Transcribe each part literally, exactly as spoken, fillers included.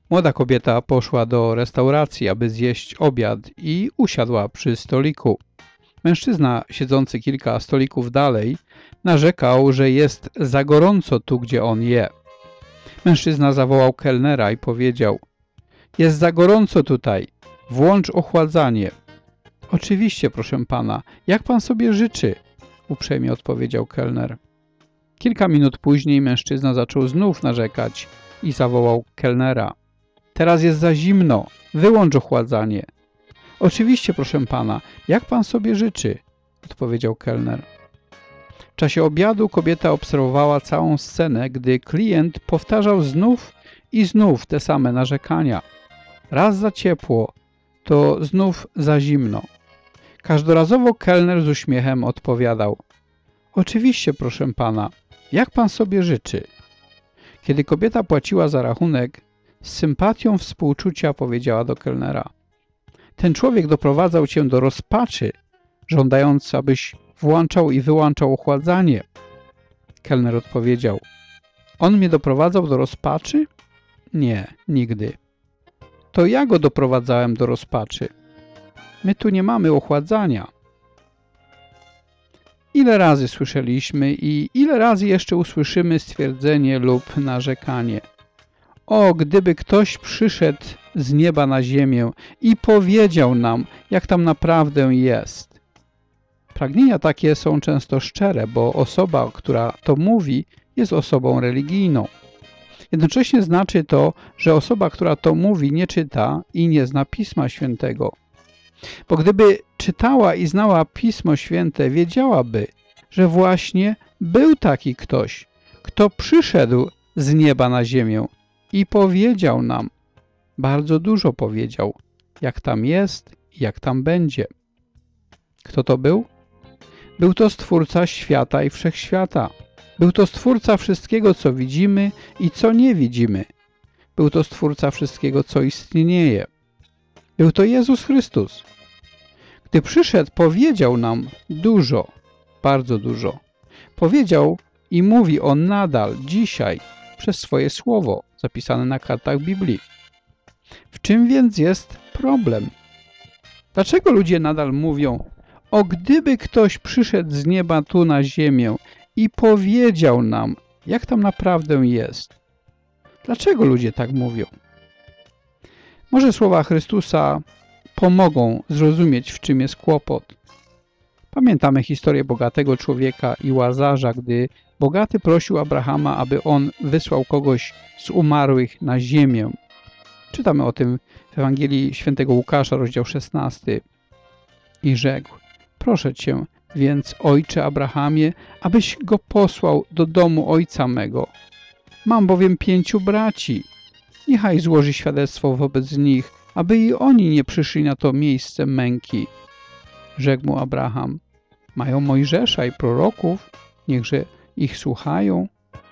Młoda kobieta poszła do restauracji, aby zjeść obiad i usiadła przy stoliku. Mężczyzna, siedzący kilka stolików dalej, narzekał, że jest za gorąco tu, gdzie on je. Mężczyzna zawołał kelnera i powiedział: jest za gorąco tutaj, włącz ochładzanie. Oczywiście, proszę pana, jak pan sobie życzy? Uprzejmie odpowiedział kelner. Kilka minut później mężczyzna zaczął znów narzekać i zawołał kelnera. Teraz jest za zimno, wyłącz ochładzanie. Oczywiście, proszę pana, jak pan sobie życzy? Odpowiedział kelner. W czasie obiadu kobieta obserwowała całą scenę, gdy klient powtarzał znów i znów te same narzekania. Raz za ciepło, to znów za zimno. Każdorazowo kelner z uśmiechem odpowiadał: oczywiście, proszę pana, jak pan sobie życzy? Kiedy kobieta płaciła za rachunek, z sympatią współczucia powiedziała do kelnera: ten człowiek doprowadzał cię do rozpaczy, żądając, abyś włączał i wyłączał ochładzanie. Kelner odpowiedział: on mnie doprowadzał do rozpaczy? Nie, nigdy. To ja go doprowadzałem do rozpaczy. My tu nie mamy ochładzania. Ile razy słyszeliśmy i ile razy jeszcze usłyszymy stwierdzenie lub narzekanie: o, gdyby ktoś przyszedł z nieba na ziemię i powiedział nam, jak tam naprawdę jest. Pragnienia takie są często szczere, bo osoba, która to mówi, jest osobą religijną. Jednocześnie znaczy to, że osoba, która to mówi, nie czyta i nie zna Pisma Świętego. Bo gdyby czytała i znała Pismo Święte, wiedziałaby, że właśnie był taki ktoś, kto przyszedł z nieba na ziemię i powiedział nam, bardzo dużo powiedział, jak tam jest i jak tam będzie. Kto to był? Był to Stwórca świata i wszechświata. Był to Stwórca wszystkiego, co widzimy i co nie widzimy. Był to Stwórca wszystkiego, co istnieje. Był to Jezus Chrystus. Gdy przyszedł, powiedział nam dużo, bardzo dużo. Powiedział i mówi on nadal, dzisiaj, przez swoje słowo, zapisane na kartach Biblii. W czym więc jest problem? Dlaczego ludzie nadal mówią: o, gdyby ktoś przyszedł z nieba tu na ziemię i powiedział nam, jak tam naprawdę jest? Dlaczego ludzie tak mówią? Może słowa Chrystusa pomogą zrozumieć, w czym jest kłopot. Pamiętamy historię bogatego człowieka i Łazarza, gdy bogaty prosił Abrahama, aby on wysłał kogoś z umarłych na ziemię. Czytamy o tym w Ewangelii Świętego Łukasza, rozdział szesnasty. I rzekł: proszę cię, więc ojcze Abrahamie, abyś go posłał do domu ojca mego. Mam bowiem pięciu braci. Niechaj złoży świadectwo wobec nich, aby i oni nie przyszli na to miejsce męki. Rzekł mu Abraham: mają Mojżesza i proroków, niechże ich słuchają.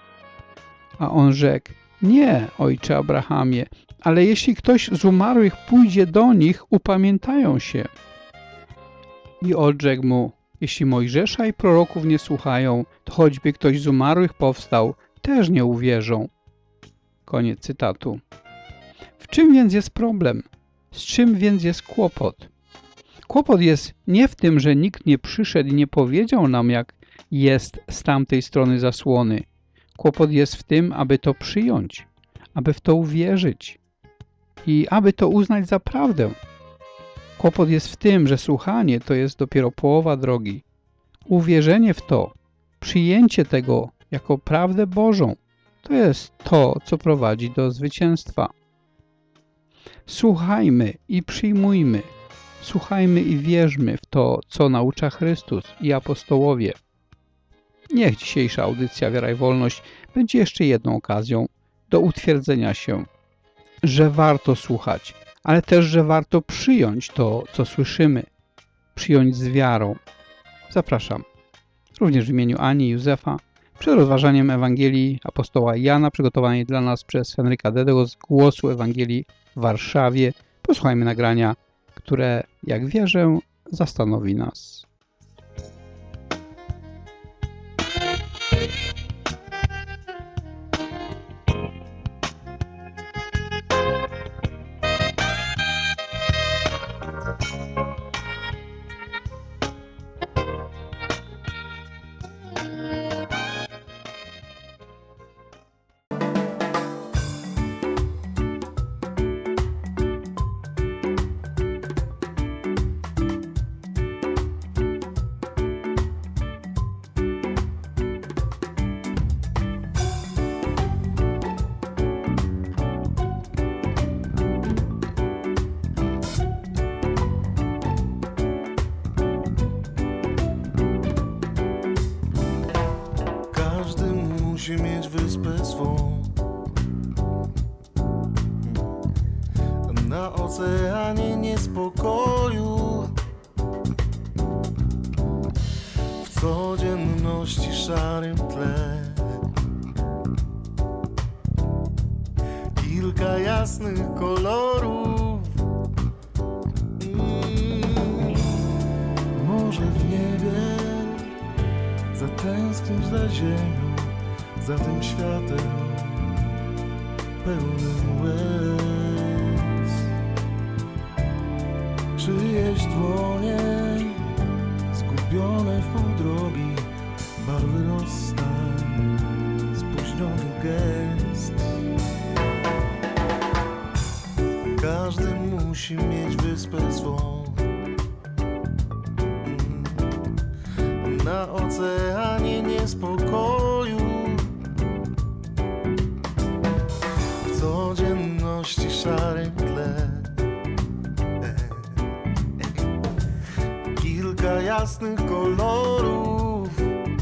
A on rzekł: nie, ojcze Abrahamie, ale jeśli ktoś z umarłych pójdzie do nich, upamiętają się. I odrzekł mu: jeśli Mojżesza i proroków nie słuchają, to choćby ktoś z umarłych powstał, też nie uwierzą. Koniec cytatu. W czym więc jest problem? Z czym więc jest kłopot? Kłopot jest nie w tym, że nikt nie przyszedł i nie powiedział nam, jak jest z tamtej strony zasłony. Kłopot jest w tym, aby to przyjąć, aby w to uwierzyć i aby to uznać za prawdę. Kłopot jest w tym, że słuchanie to jest dopiero połowa drogi. Uwierzenie w to, przyjęcie tego jako prawdę Bożą, to jest to, co prowadzi do zwycięstwa. Słuchajmy i przyjmujmy. Słuchajmy i wierzmy w to, co naucza Chrystus i apostołowie. Niech dzisiejsza audycja Wiara i Wolność będzie jeszcze jedną okazją do utwierdzenia się, że warto słuchać, ale też, że warto przyjąć to, co słyszymy, przyjąć z wiarą. Zapraszam, również w imieniu Ani i Józefa, przed rozważaniem Ewangelii apostoła Jana, przygotowanej dla nas przez Henryka Dedego z Głosu Ewangelii w Warszawie. Posłuchajmy nagrania, które, jak wierzę, zastanowi nas. wyspę swą. Na oceanie niespokoju, w codzienności szarym tle, kilka jasnych kolorów. mm. Może w niebie zatęsknić za ziemią, za tym światem pełnym łez. Czyjeś dłonie zgubione w pół drogi, barwy rozstań, spóźniony gest. Każdy musi mieć wyspę swą. Na oceanie niespokoju, w codzienności szarym tle, kilka jasnych kolorów.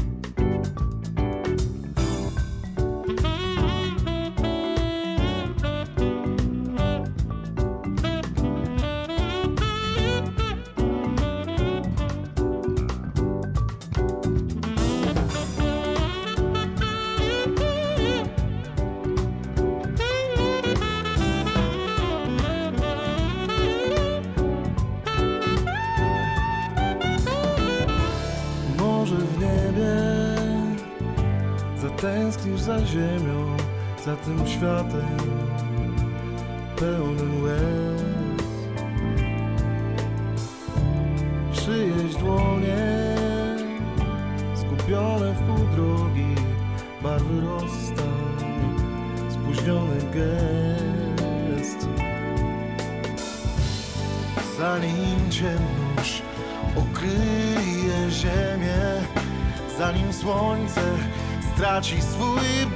Tęsknisz za ziemią, za tym światem pełnym łez. Czyjeś dłonie zgubione w pół drogi, barwy rozstań, spóźniony gest. Zanim ciemność okryje ziemię, zanim słońce traci swój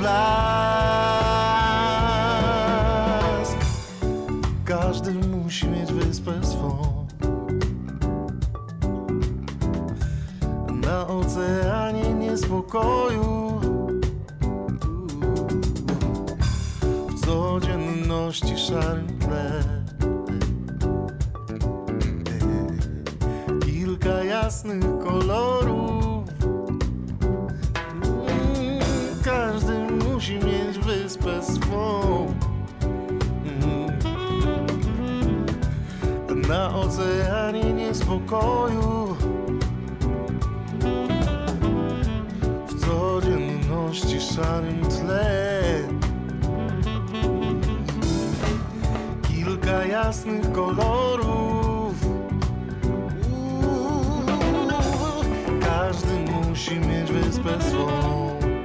blask, każdy musi mieć wyspę swą. Na oceanie niespokoju, w codzienności szarym tle, kilka jasnych kolorów. Każdy musi mieć wyspę swą. Na oceanie niespokoju, w codzienności szarym tle, kilka jasnych kolorów. Każdy musi mieć wyspę swą.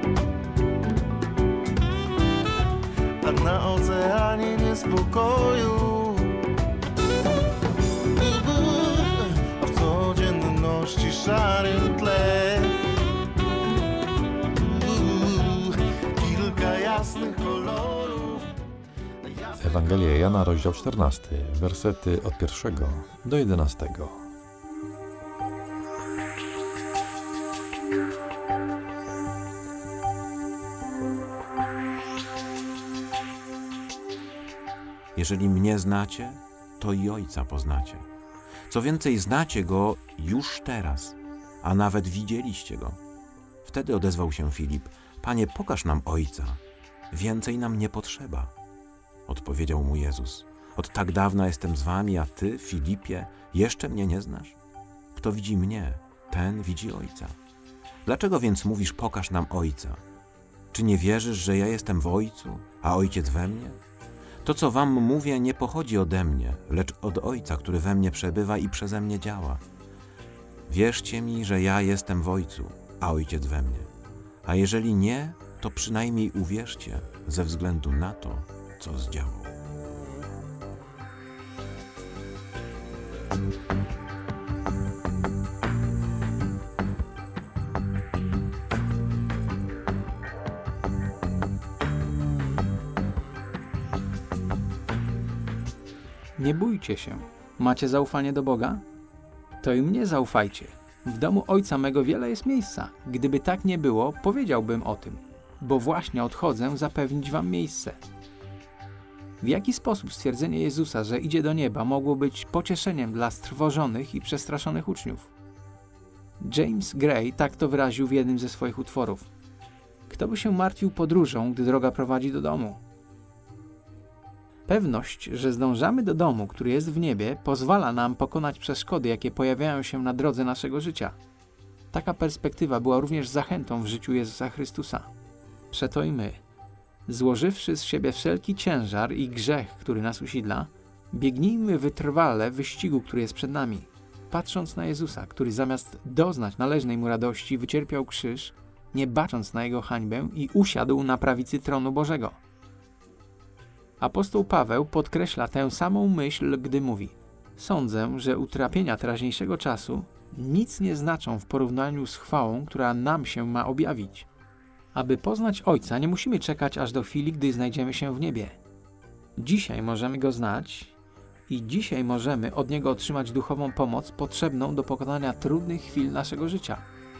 Na oceanie niespokoju, w codzienności szarym tle, kilka jasnych kolorów. Ewangelia Jana, rozdział czternasty, wersety od pierwszego do jedenastego. Jeżeli mnie znacie, to i Ojca poznacie. Co więcej, znacie Go już teraz, a nawet widzieliście Go. Wtedy odezwał się Filip: Panie, pokaż nam Ojca, więcej nam nie potrzeba. Odpowiedział mu Jezus: Od tak dawna jestem z wami, a ty, Filipie, jeszcze mnie nie znasz? Kto widzi mnie, ten widzi Ojca. Dlaczego więc mówisz: pokaż nam Ojca? Czy nie wierzysz, że ja jestem w Ojcu, a Ojciec we mnie? To, co wam mówię, nie pochodzi ode mnie, lecz od Ojca, który we mnie przebywa i przeze mnie działa. Wierzcie mi, że ja jestem w Ojcu, a Ojciec we mnie. A jeżeli nie, to przynajmniej uwierzcie ze względu na to, co zdziałał. Nie bójcie się. Macie zaufanie do Boga? To i mnie zaufajcie. W domu Ojca mego wiele jest miejsca. Gdyby tak nie było, powiedziałbym o tym. bo właśnie odchodzę zapewnić wam miejsce. W jaki sposób stwierdzenie Jezusa, że idzie do nieba, mogło być pocieszeniem dla strwożonych i przestraszonych uczniów? James Gray tak to wyraził w jednym ze swoich utworów. Kto by się martwił podróżą, gdy droga prowadzi do domu? Pewność, że zdążamy do domu, który jest w niebie, pozwala nam pokonać przeszkody, jakie pojawiają się na drodze naszego życia. Taka perspektywa była również zachętą w życiu Jezusa Chrystusa. Przeto i my, złożywszy z siebie wszelki ciężar i grzech, który nas usidla, biegnijmy wytrwale w wyścigu, który jest przed nami, patrząc na Jezusa, który zamiast doznać należnej mu radości, wycierpiał krzyż, nie bacząc na jego hańbę i usiadł na prawicy tronu Bożego. Apostoł Paweł podkreśla tę samą myśl, gdy mówi: sądzę, że utrapienia teraźniejszego czasu nic nie znaczą w porównaniu z chwałą, która nam się ma objawić. Aby poznać Ojca, nie musimy czekać aż do chwili, gdy znajdziemy się w niebie. Dzisiaj możemy Go znać i dzisiaj możemy od Niego otrzymać duchową pomoc potrzebną do pokonania trudnych chwil naszego życia.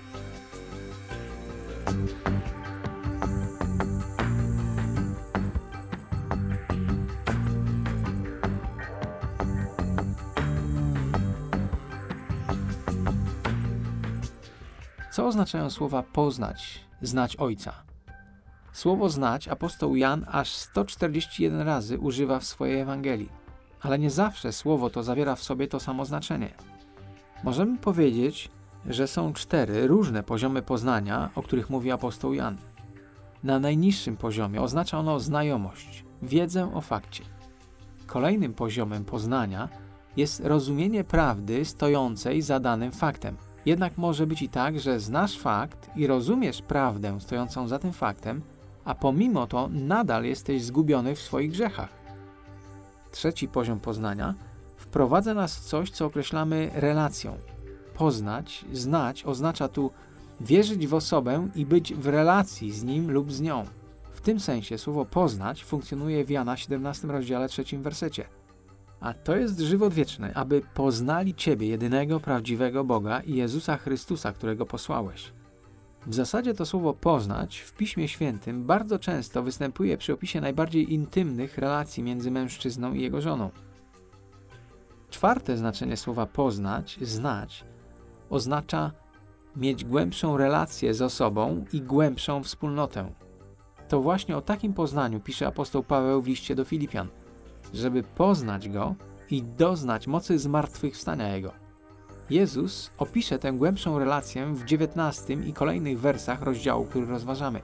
Co oznaczają słowa poznać, znać Ojca? Słowo znać apostoł Jan aż sto czterdzieści jeden razy używa w swojej Ewangelii, ale nie zawsze słowo to zawiera w sobie to samo znaczenie. Możemy powiedzieć, że są cztery różne poziomy poznania, o których mówi apostoł Jan. Na najniższym poziomie oznacza ono znajomość, wiedzę o fakcie. Kolejnym poziomem poznania jest rozumienie prawdy stojącej za danym faktem. Jednak może być i tak, że znasz fakt i rozumiesz prawdę stojącą za tym faktem, a pomimo to nadal jesteś zgubiony w swoich grzechach. Trzeci poziom poznania wprowadza nas w coś, co określamy relacją. Poznać, znać oznacza tu wierzyć w osobę i być w relacji z nim lub z nią. W tym sensie słowo poznać funkcjonuje w Jana siedemnastym rozdziale trzecim wersecie. A to jest żywot wieczny, aby poznali Ciebie, jedynego prawdziwego Boga i Jezusa Chrystusa, którego posłałeś. W zasadzie to słowo poznać w Piśmie Świętym bardzo często występuje przy opisie najbardziej intymnych relacji między mężczyzną i jego żoną. Czwarte znaczenie słowa poznać, znać, oznacza mieć głębszą relację z osobą i głębszą wspólnotę. To właśnie o takim poznaniu pisze apostoł Paweł w liście do Filipian, żeby poznać Go i doznać mocy zmartwychwstania Jego. Jezus opisze tę głębszą relację w dziewiętnastym i kolejnych wersach rozdziału, który rozważamy.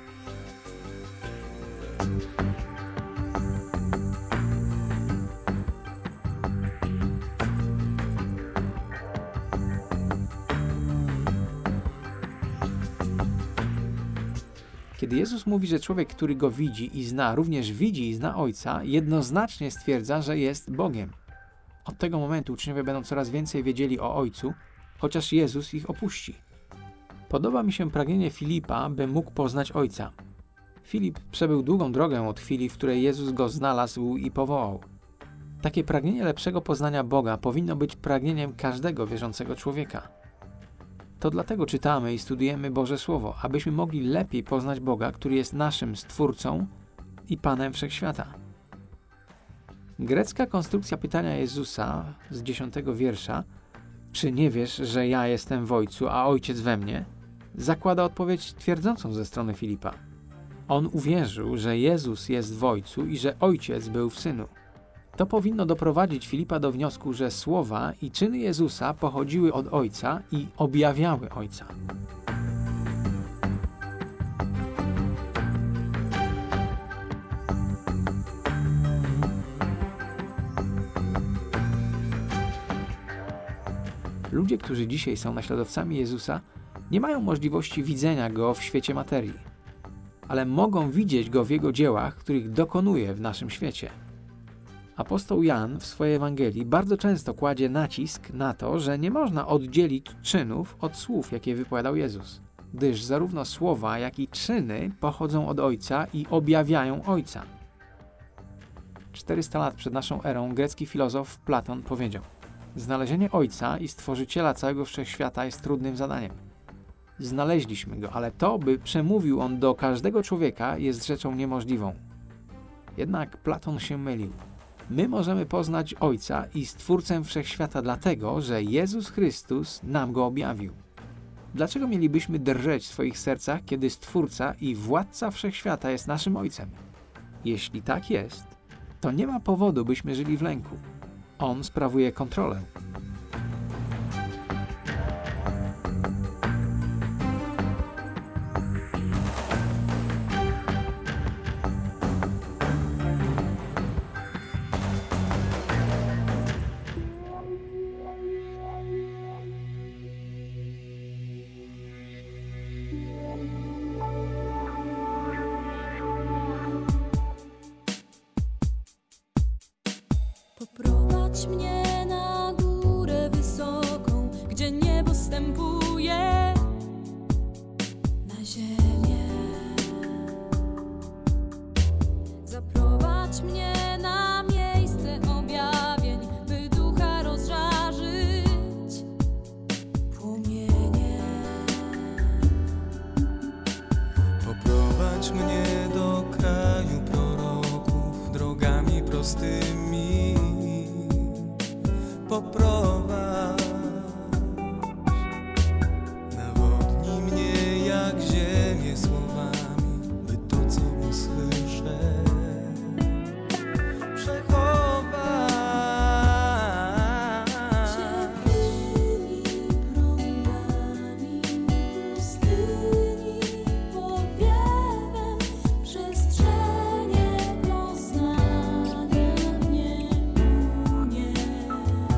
Kiedy Jezus mówi, że człowiek, który Go widzi i zna, również widzi i zna Ojca, jednoznacznie stwierdza, że jest Bogiem. Od tego momentu uczniowie będą coraz więcej wiedzieli o Ojcu, chociaż Jezus ich opuści. Podoba mi się pragnienie Filipa, by mógł poznać Ojca. Filip przebył długą drogę od chwili, w której Jezus go znalazł i powołał. Takie pragnienie lepszego poznania Boga powinno być pragnieniem każdego wierzącego człowieka. To dlatego czytamy i studujemy Boże Słowo, abyśmy mogli lepiej poznać Boga, który jest naszym Stwórcą i Panem Wszechświata. Grecka konstrukcja pytania Jezusa z dziesiątego wiersza, czy nie wiesz, że ja jestem w Ojcu, a Ojciec we mnie, zakłada odpowiedź twierdzącą ze strony Filipa. On uwierzył, że Jezus jest w Ojcu i że Ojciec był w Synu. To powinno doprowadzić Filipa do wniosku, że słowa i czyny Jezusa pochodziły od Ojca i objawiały Ojca. Ludzie, którzy dzisiaj są naśladowcami Jezusa, nie mają możliwości widzenia Go w świecie materii, ale mogą widzieć Go w Jego dziełach, których dokonuje w naszym świecie. Apostoł Jan w swojej Ewangelii bardzo często kładzie nacisk na to, że nie można oddzielić czynów od słów, jakie wypowiadał Jezus, gdyż zarówno słowa, jak i czyny pochodzą od Ojca i objawiają Ojca. czterysta lat przed naszą erą grecki filozof Platon powiedział: znalezienie Ojca i Stworzyciela całego wszechświata jest trudnym zadaniem. znaleźliśmy Go, ale to, by przemówił On do każdego człowieka, jest rzeczą niemożliwą. Jednak Platon się mylił. My możemy poznać Ojca i Stwórcę Wszechświata dlatego, że Jezus Chrystus nam Go objawił. Dlaczego mielibyśmy drżeć w swoich sercach, kiedy Stwórca i Władca Wszechświata jest naszym Ojcem? Jeśli tak jest, to nie ma powodu, byśmy żyli w lęku. On sprawuje kontrolę. Poprowadź mnie na górę wysoką, gdzie niebo zstępuje na ziemię. Zaprowadź mnie na miejsce objawień, by ducha rozżarzyć płomienie. Poprowadź mnie do kraju proroków, drogami prostymi. Poprowadź, nawodnij mnie jak ziemię słowami, by to, co usłyszę, przechować. Ciepłymi prądami pustyni powiewem przestrzenie poznania mnie unieś,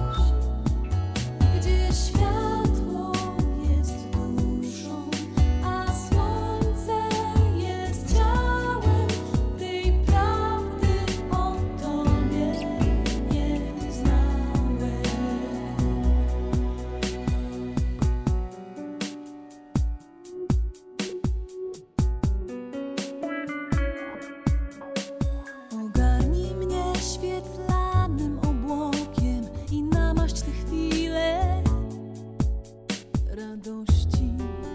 gdzie światło jest duszą, a słońce jest ciałem tej prawdy o Tobie nie znałem. Ogarnij mnie świetlanym obłokiem i namaść tę chwilę radości.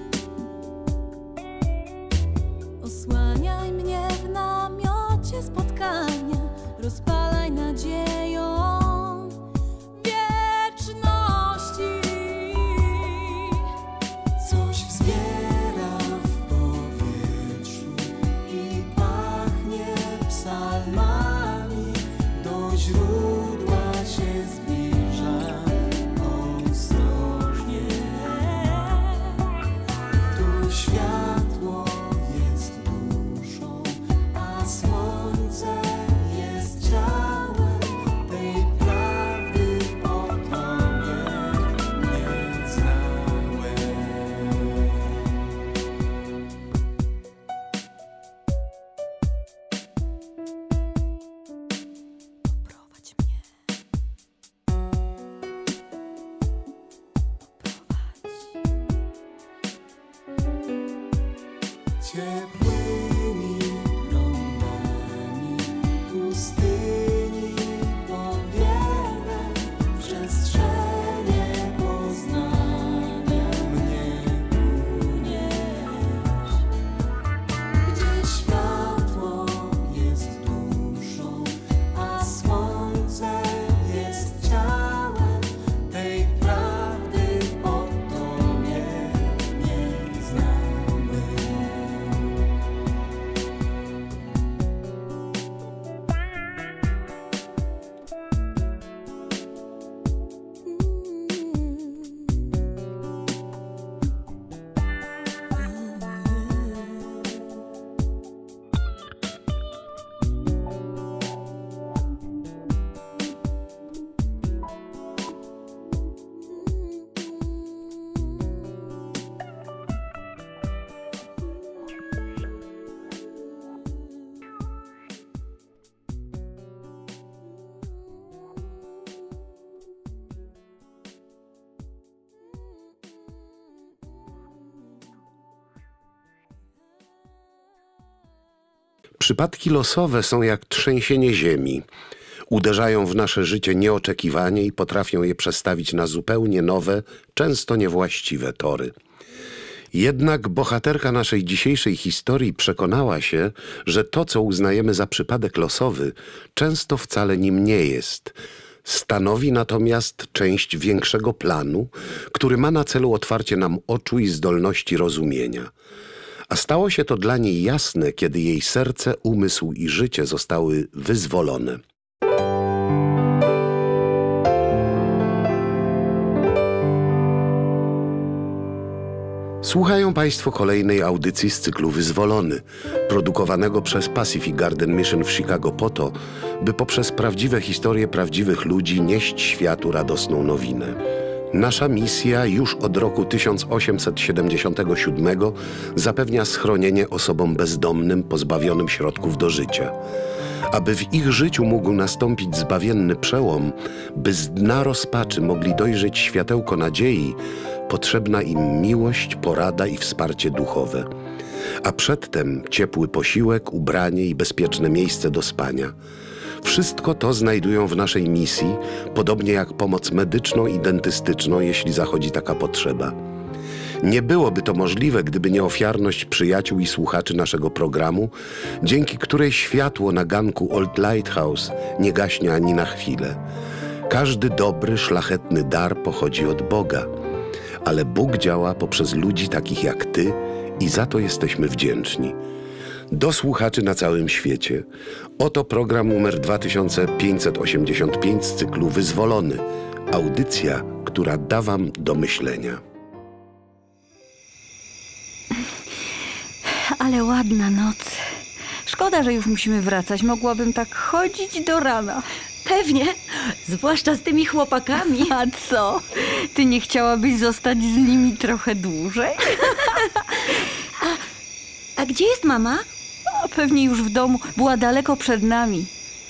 Osłaniaj mnie w namiocie spotkania, rozpalaj nadzieją wieczności. Coś wzbiera w powietrzu i pachnie psalmami, do źródła się zbliża ostrożnie. Tu światło jest duszą, a słońce jest ciałem tej prawdy o Tobie nie znałem. Prowadź mnie. Ciepłymi prądami pustyni powiewem przestrzenie poznania mnie unieś, gdzie światło jest duszą, a słońce jest ciałem tej prawdy o Tobie nie znałem. Przypadki losowe są jak trzęsienie ziemi. Uderzają w nasze życie nieoczekiwanie i potrafią je przestawić na zupełnie nowe, często niewłaściwe tory. Jednak bohaterka naszej dzisiejszej historii przekonała się, że to, co uznajemy za przypadek losowy, często wcale nim nie jest. Stanowi natomiast część większego planu, który ma na celu otwarcie nam oczu i zdolności rozumienia. A stało się to dla niej jasne, kiedy jej serce, umysł i życie zostały wyzwolone. Słuchają Państwo kolejnej audycji z cyklu Wyzwolony, produkowanego przez Pacific Garden Mission w Chicago po to, by poprzez prawdziwe historie prawdziwych ludzi nieść światu radosną nowinę. Nasza misja już od roku tysiąc osiemset siedemdziesiątego siódmego zapewnia schronienie osobom bezdomnym pozbawionym środków do życia. Aby w ich życiu mógł nastąpić zbawienny przełom, by z dna rozpaczy mogli dojrzeć światełko nadziei, potrzebna im miłość, porada i wsparcie duchowe. A przedtem ciepły posiłek, ubranie i bezpieczne miejsce do spania. Wszystko to znajdują w naszej misji, podobnie jak pomoc medyczną i dentystyczną, jeśli zachodzi taka potrzeba. Nie byłoby to możliwe, gdyby nie ofiarność przyjaciół i słuchaczy naszego programu, dzięki której światło na ganku Old Lighthouse nie gaśnie ani na chwilę. Każdy dobry, szlachetny dar pochodzi od Boga, ale Bóg działa poprzez ludzi takich jak Ty i za to jesteśmy wdzięczni. Do słuchaczy na całym świecie. Oto program numer dwa tysiące pięćset osiemdziesiąt pięć z cyklu Wyzwolony. Audycja, która da Wam do myślenia. Ale ładna noc. Szkoda, że już musimy wracać. Mogłabym tak chodzić do rana. Pewnie, zwłaszcza z tymi chłopakami. A co? Ty nie chciałabyś zostać z nimi trochę dłużej? A, a gdzie jest mama? A pewnie już w domu. Była daleko przed nami.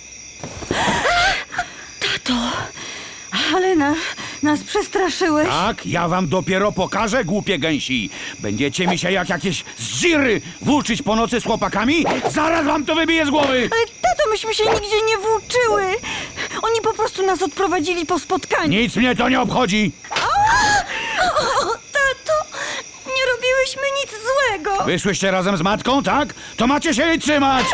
Tato, ale nas, nas przestraszyłeś. Tak, ja wam dopiero pokażę, głupie gęsi. Będziecie mi się jak jakieś zdziry włóczyć po nocy z chłopakami? Zaraz wam to wybiję z głowy! Ale tato, myśmy się nigdzie nie włóczyły. Oni po prostu nas odprowadzili po spotkaniu. Nic mnie to nie obchodzi! O, tato, nie robiłyśmy nic złego. Wyszłyście razem z matką, tak? To macie się jej trzymać!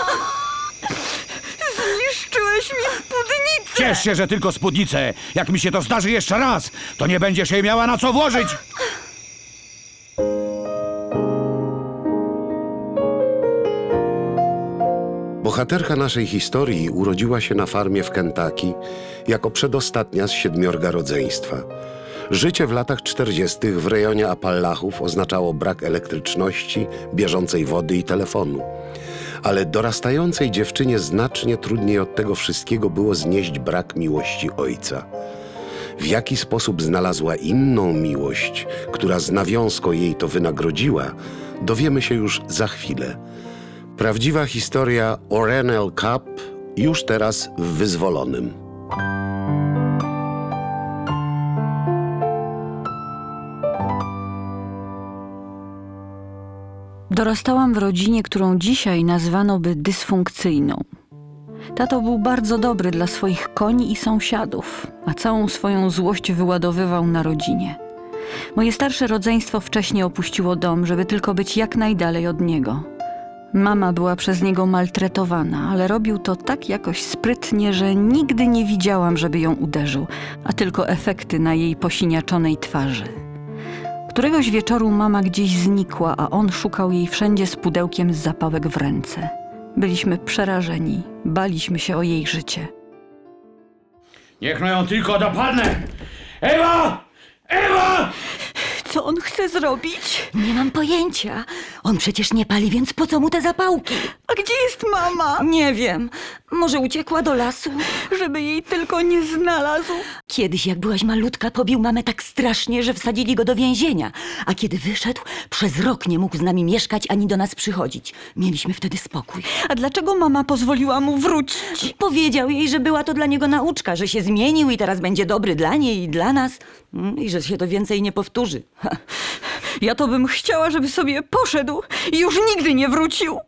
Zniszczyłeś mi spódnicę. Ciesz się, że tylko spódnicę. Jak mi się to zdarzy jeszcze raz, to nie będziesz jej miała na co włożyć. Bohaterka naszej historii urodziła się na farmie w Kentucky jako przedostatnia z siedmiorga rodzeństwa. Życie w latach czterdziestych w rejonie Appalachów oznaczało brak elektryczności, bieżącej wody i telefonu. Ale dorastającej dziewczynie znacznie trudniej od tego wszystkiego było znieść brak miłości ojca. W jaki sposób znalazła inną miłość, która z nawiązką jej to wynagrodziła, dowiemy się już za chwilę. Prawdziwa historia Orenelle Cupp już teraz w Wyzwolonym. Dorastałam w rodzinie, którą dzisiaj nazwano by dysfunkcyjną. Tato był bardzo dobry dla swoich koni i sąsiadów, a całą swoją złość wyładowywał na rodzinie. Moje starsze rodzeństwo wcześnie opuściło dom, żeby tylko być jak najdalej od niego. Mama była przez niego maltretowana, ale robił to tak jakoś sprytnie, że nigdy nie widziałam, żeby ją uderzył, a tylko efekty na jej posiniaczonej twarzy. Któregoś wieczoru mama gdzieś znikła, a on szukał jej wszędzie z pudełkiem z zapałek w ręce. Byliśmy przerażeni, baliśmy się o jej życie. Niech no ją tylko dopadnę! Ewa! Ewa! Co on chce zrobić? Nie mam pojęcia. On przecież nie pali, więc po co mu te zapałki? A gdzie jest mama? Nie wiem. Może uciekła do lasu? Żeby jej tylko nie znalazł. Kiedyś, jak byłaś malutka, pobił mamę tak strasznie, że wsadzili go do więzienia. A kiedy wyszedł, przez rok nie mógł z nami mieszkać ani do nas przychodzić. Mieliśmy wtedy spokój. A dlaczego mama pozwoliła mu wrócić? Powiedział jej, że była to dla niego nauczka, że się zmienił i teraz będzie dobry dla niej i dla nas. I że się to więcej nie powtórzy. Ja to bym chciała, żeby sobie poszedł i już nigdy nie wrócił.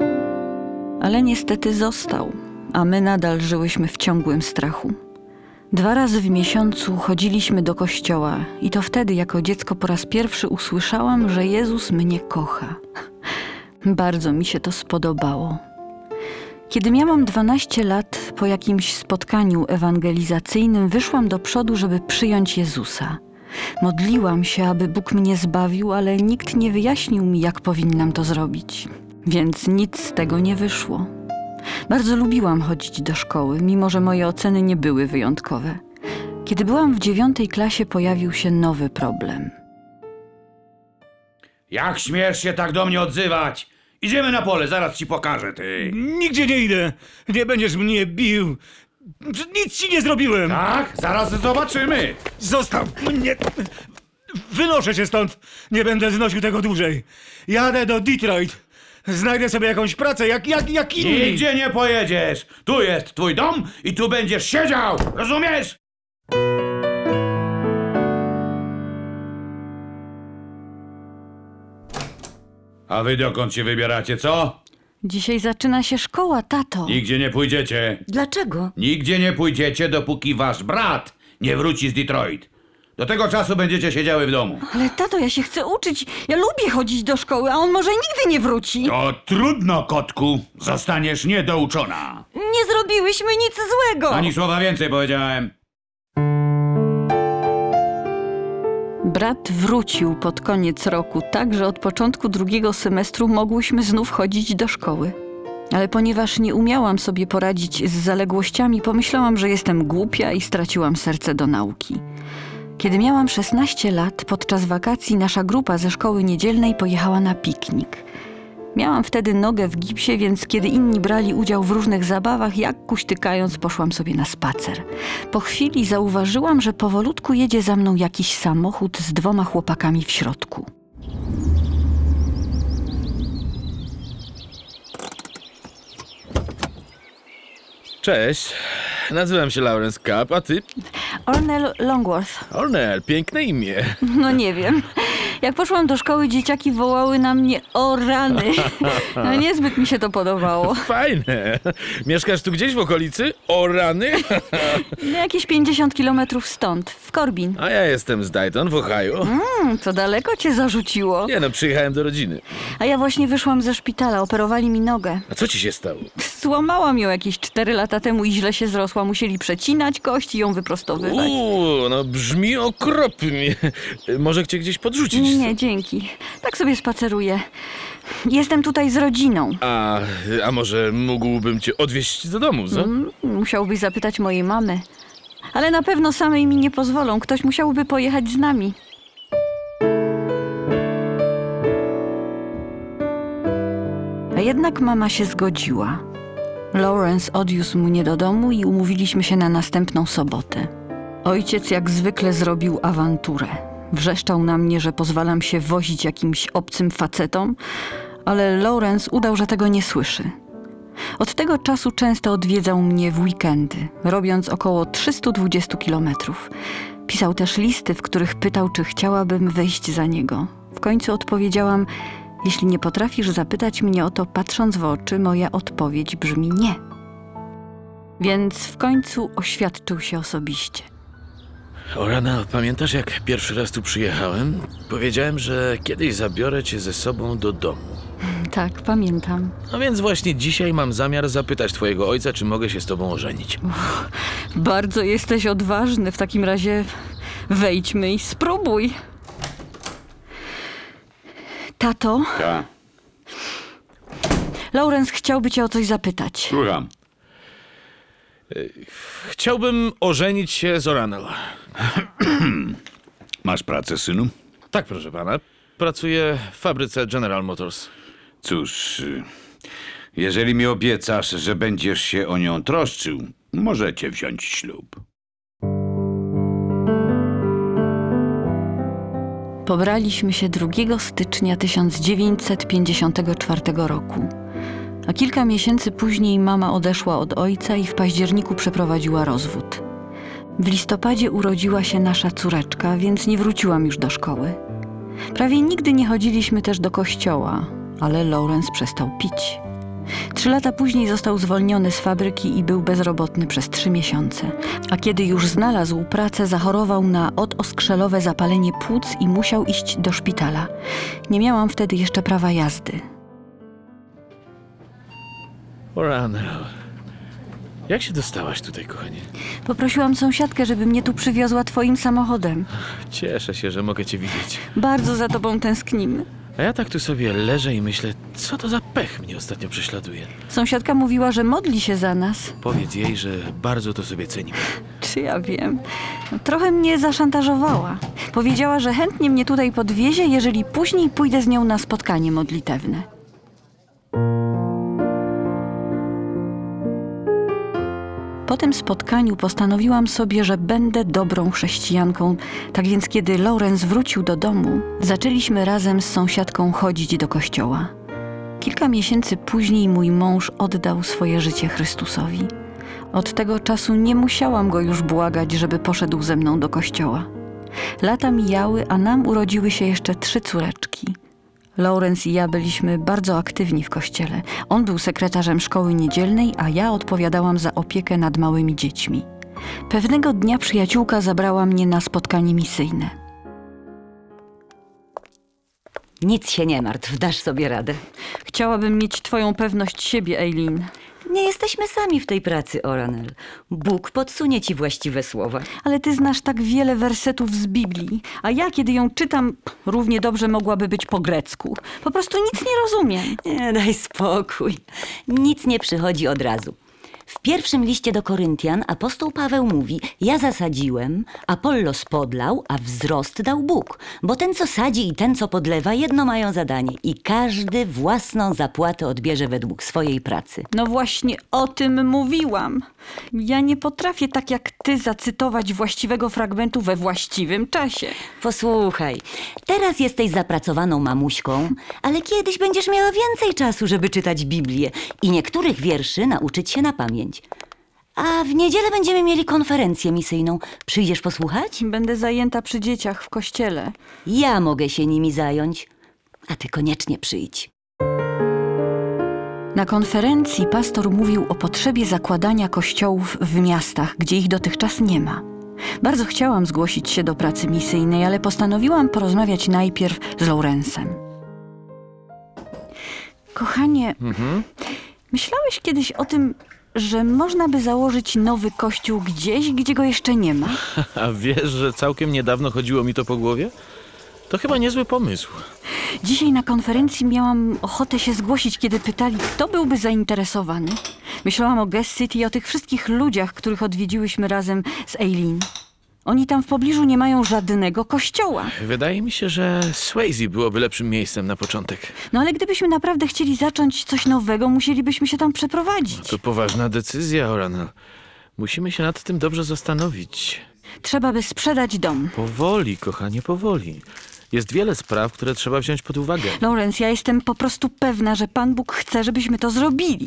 Ale niestety został, a my nadal żyłyśmy w ciągłym strachu. Dwa razy w miesiącu chodziliśmy do kościoła i to wtedy jako dziecko po raz pierwszy usłyszałam, że Jezus mnie kocha. Bardzo mi się to spodobało. Kiedy miałam dwanaście lat, po jakimś spotkaniu ewangelizacyjnym wyszłam do przodu, żeby przyjąć Jezusa. Modliłam się, aby Bóg mnie zbawił, ale nikt nie wyjaśnił mi, jak powinnam to zrobić. Więc nic z tego nie wyszło. Bardzo lubiłam chodzić do szkoły, mimo że moje oceny nie były wyjątkowe. Kiedy byłam w dziewiątej klasie, pojawił się nowy problem. Jak śmiesz się tak do mnie odzywać? Idziemy na pole, zaraz ci pokażę, ty. Nigdzie nie idę. Nie będziesz mnie bił. Nic ci nie zrobiłem. Tak? Zaraz zobaczymy. Zostaw mnie. Wynoszę się stąd. Nie będę znosił tego dłużej. Jadę do Detroit. Znajdę sobie jakąś pracę, jak, jak, jak inni. Nigdzie nie pojedziesz. Tu jest twój dom i tu będziesz siedział. Rozumiesz? A wy dokąd się wybieracie, co? Dzisiaj zaczyna się szkoła, tato. Nigdzie nie pójdziecie. Dlaczego? Nigdzie nie pójdziecie, dopóki wasz brat nie wróci z Detroit. Do tego czasu będziecie siedziały w domu. Ale tato, ja się chcę uczyć. Ja lubię chodzić do szkoły, a on może nigdy nie wróci. To trudno, kotku. Zostaniesz niedouczona. Nie zrobiłyśmy nic złego. Ani słowa więcej powiedziałem. Brat wrócił pod koniec roku, tak że od początku drugiego semestru mogłyśmy znów chodzić do szkoły. Ale ponieważ nie umiałam sobie poradzić z zaległościami, pomyślałam, że jestem głupia i straciłam serce do nauki. Kiedy miałam szesnaście lat, podczas wakacji nasza grupa ze szkoły niedzielnej pojechała na piknik. Miałam wtedy nogę w gipsie, więc kiedy inni brali udział w różnych zabawach, jak kuśtykając poszłam sobie na spacer. Po chwili zauważyłam, że powolutku jedzie za mną jakiś samochód z dwoma chłopakami w środku. Cześć, nazywam się Lawrence Kapp, a ty? Ornell Longworth. Ornell, piękne imię. No nie wiem. Jak poszłam do szkoły, dzieciaki wołały na mnie o rany. No niezbyt mi się to podobało. Fajne. Mieszkasz tu gdzieś w okolicy? O rany? No jakieś pięćdziesiąt kilometrów stąd, w Corbin. A ja jestem z Dayton w Ohio. Mm, to daleko cię zarzuciło. Nie no, przyjechałem do rodziny. A ja właśnie wyszłam ze szpitala, operowali mi nogę. A co ci się stało? Złamałam ją jakieś cztery lata temu i źle się zrosła. Musieli przecinać kość i ją wyprostowywać. Uuu, no brzmi okropnie. Może cię gdzieś podrzucić? Nie, nie, dzięki. Tak sobie spaceruję. Jestem tutaj z rodziną. A, a może mógłbym cię odwieźć do domu, co? Mm, musiałbyś zapytać mojej mamy. Ale na pewno samej mi nie pozwolą. Ktoś musiałby pojechać z nami. A jednak mama się zgodziła. Lawrence odwiózł mnie do domu i umówiliśmy się na następną sobotę. Ojciec jak zwykle zrobił awanturę. Wrzeszczał na mnie, że pozwalam się wozić jakimś obcym facetom, ale Lawrence udał, że tego nie słyszy. Od tego czasu często odwiedzał mnie w weekendy, robiąc około trzysta dwadzieścia kilometrów. Pisał też listy, w których pytał, czy chciałabym wyjść za niego. W końcu odpowiedziałam: jeśli nie potrafisz zapytać mnie o to patrząc w oczy, moja odpowiedź brzmi nie. Więc w końcu oświadczył się osobiście. O rana, pamiętasz jak pierwszy raz tu przyjechałem? Powiedziałem, że kiedyś zabiorę cię ze sobą do domu. Tak, pamiętam. No więc właśnie dzisiaj mam zamiar zapytać twojego ojca, czy mogę się z tobą ożenić. Uff, bardzo jesteś odważny. W takim razie wejdźmy i spróbuj. Tato? Tak. Lawrence chciałby cię o coś zapytać. Słucham. Chciałbym ożenić się z Orannel. Masz pracę, synu? Tak, proszę pana. Pracuję w fabryce General Motors. Cóż, y, jeżeli mi obiecasz, że będziesz się o nią troszczył, możecie wziąć ślub. Pobraliśmy się drugiego stycznia tysiąc dziewięćset pięćdziesiątego czwartego roku. A kilka miesięcy później mama odeszła od ojca i w październiku przeprowadziła rozwód. W listopadzie urodziła się nasza córeczka, więc nie wróciłam już do szkoły. Prawie nigdy nie chodziliśmy też do kościoła, ale Lawrence przestał pić. Trzy lata później został zwolniony z fabryki i był bezrobotny przez trzy miesiące. A kiedy już znalazł pracę, zachorował na odoskrzelowe zapalenie płuc i musiał iść do szpitala. Nie miałam wtedy jeszcze prawa jazdy. O rano. Jak się dostałaś tutaj, kochanie? Poprosiłam sąsiadkę, żeby mnie tu przywiozła twoim samochodem. Cieszę się, że mogę cię widzieć. Bardzo za tobą tęsknimy. A ja tak tu sobie leżę i myślę, co to za pech mnie ostatnio prześladuje. Sąsiadka mówiła, że modli się za nas. Powiedz jej, że bardzo to sobie cenimy. Czy ja wiem? No, trochę mnie zaszantażowała. Powiedziała, że chętnie mnie tutaj podwiezie, jeżeli później pójdę z nią na spotkanie modlitewne. Po tym spotkaniu postanowiłam sobie, że będę dobrą chrześcijanką. Tak więc, kiedy Lawrence wrócił do domu, zaczęliśmy razem z sąsiadką chodzić do kościoła. Kilka miesięcy później mój mąż oddał swoje życie Chrystusowi. Od tego czasu nie musiałam go już błagać, żeby poszedł ze mną do kościoła. Lata mijały, a nam urodziły się jeszcze trzy córeczki. Lawrence i ja byliśmy bardzo aktywni w kościele. On był sekretarzem szkoły niedzielnej, a ja odpowiadałam za opiekę nad małymi dziećmi. Pewnego dnia przyjaciółka zabrała mnie na spotkanie misyjne. Nic się nie martw, dasz sobie radę. Chciałabym mieć twoją pewność siebie, Eileen. Nie jesteśmy sami w tej pracy, Oranel. Bóg podsunie ci właściwe słowa. Ale ty znasz tak wiele wersetów z Biblii, a ja, kiedy ją czytam, równie dobrze mogłaby być po grecku. Po prostu nic nie rozumiem. Nie, daj spokój. Nic nie przychodzi od razu. W pierwszym liście do Koryntian apostoł Paweł mówi: ja zasadziłem, Apollos podlał, a wzrost dał Bóg. Bo ten, co sadzi i ten, co podlewa, jedno mają zadanie i każdy własną zapłatę odbierze według swojej pracy. No właśnie o tym mówiłam. Ja nie potrafię tak jak ty zacytować właściwego fragmentu we właściwym czasie. Posłuchaj, teraz jesteś zapracowaną mamuśką, ale kiedyś będziesz miała więcej czasu, żeby czytać Biblię i niektórych wierszy nauczyć się na pamięć. A w niedzielę będziemy mieli konferencję misyjną. Przyjdziesz posłuchać? Będę zajęta przy dzieciach w kościele. Ja mogę się nimi zająć, a ty koniecznie przyjdź. Na konferencji pastor mówił o potrzebie zakładania kościołów w miastach, gdzie ich dotychczas nie ma. Bardzo chciałam zgłosić się do pracy misyjnej, ale postanowiłam porozmawiać najpierw z Lawrence'em. Kochanie, Mhm. myślałeś kiedyś o tym, że można by założyć nowy kościół gdzieś, gdzie go jeszcze nie ma? A wiesz, że całkiem niedawno chodziło mi to po głowie? To chyba niezły pomysł. Dzisiaj na konferencji miałam ochotę się zgłosić, kiedy pytali, kto byłby zainteresowany. Myślałam o Guest City i o tych wszystkich ludziach, których odwiedziłyśmy razem z Eileen. Oni tam w pobliżu nie mają żadnego kościoła. Wydaje mi się, że Swayze byłoby lepszym miejscem na początek. No ale gdybyśmy naprawdę chcieli zacząć coś nowego, musielibyśmy się tam przeprowadzić. To poważna decyzja, Oranel. Musimy się nad tym dobrze zastanowić. Trzeba by sprzedać dom. Powoli, kochanie, powoli. Jest wiele spraw, które trzeba wziąć pod uwagę. Lawrence, ja jestem po prostu pewna, że Pan Bóg chce, żebyśmy to zrobili.